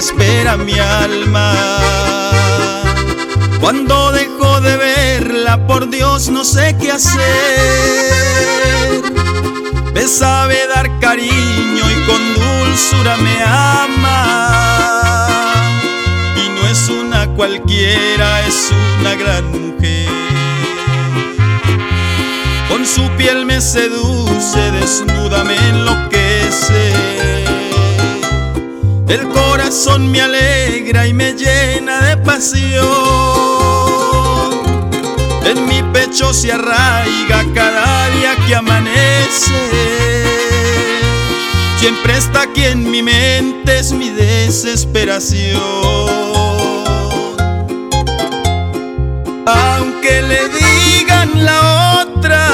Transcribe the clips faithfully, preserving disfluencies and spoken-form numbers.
desespera mi alma. Cuando dejo de verla, por Dios no sé qué hacer. Me sabe dar cariño y con dulzura me ama. Y no es una cualquiera, es una gran mujer. Con su piel me seduce, desnuda me enloquece. El corazón me alegra y me llena de pasión. En mi pecho se arraiga cada día que amanece. Siempre está aquí en mi mente, es mi desesperación. Aunque le digan la otra,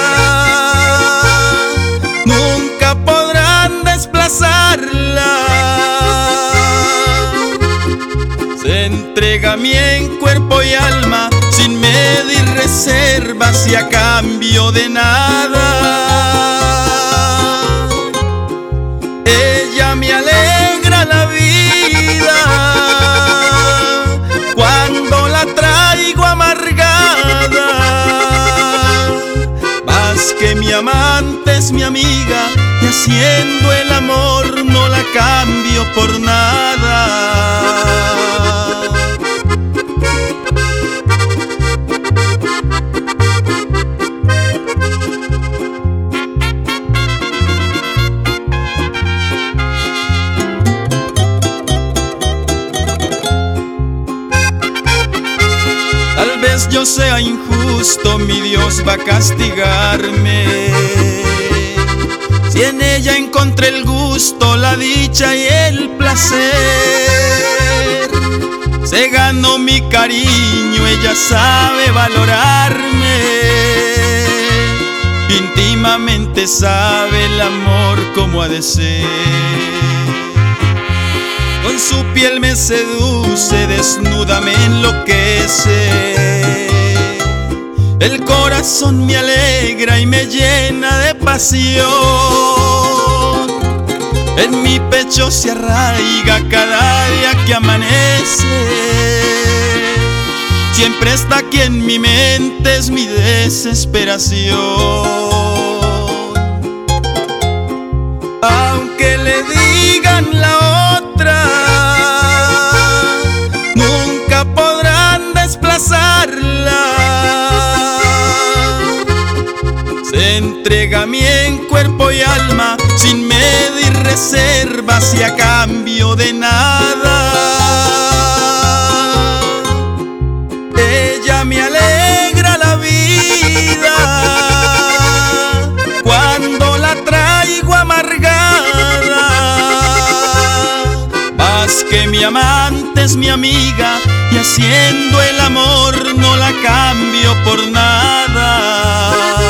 nunca podrán desplazarla. Se entrega a mí en cuerpo y alma, sin medir reservas y a cambio de nada. Ella me alegra la vida cuando la traigo amargada. Más que mi amante es mi amiga, y haciendo el amor no la cambio por nada. Tal vez yo sea injusto, mi Dios va a castigarme. Si en ella encontré el gusto, la dicha y el placer. Se ganó mi cariño, ella sabe valorarme. Íntimamente sabe el amor como ha de ser. Con su piel me seduce, desnuda me enloquece. El corazón me alegra y me llena de pasión. En mi pecho se arraiga cada día que amanece. Siempre está aquí en mi mente, es mi desesperación. Aunque le digan la otra, nunca podrán desplazarla. Se entrega a mí en cuerpo y alma, sin medir reservas y a cambio de nada. Ella me alegra la vida cuando la traigo amargada. Más que mi amante es mi amiga, y haciendo el amor no la cambio por nada.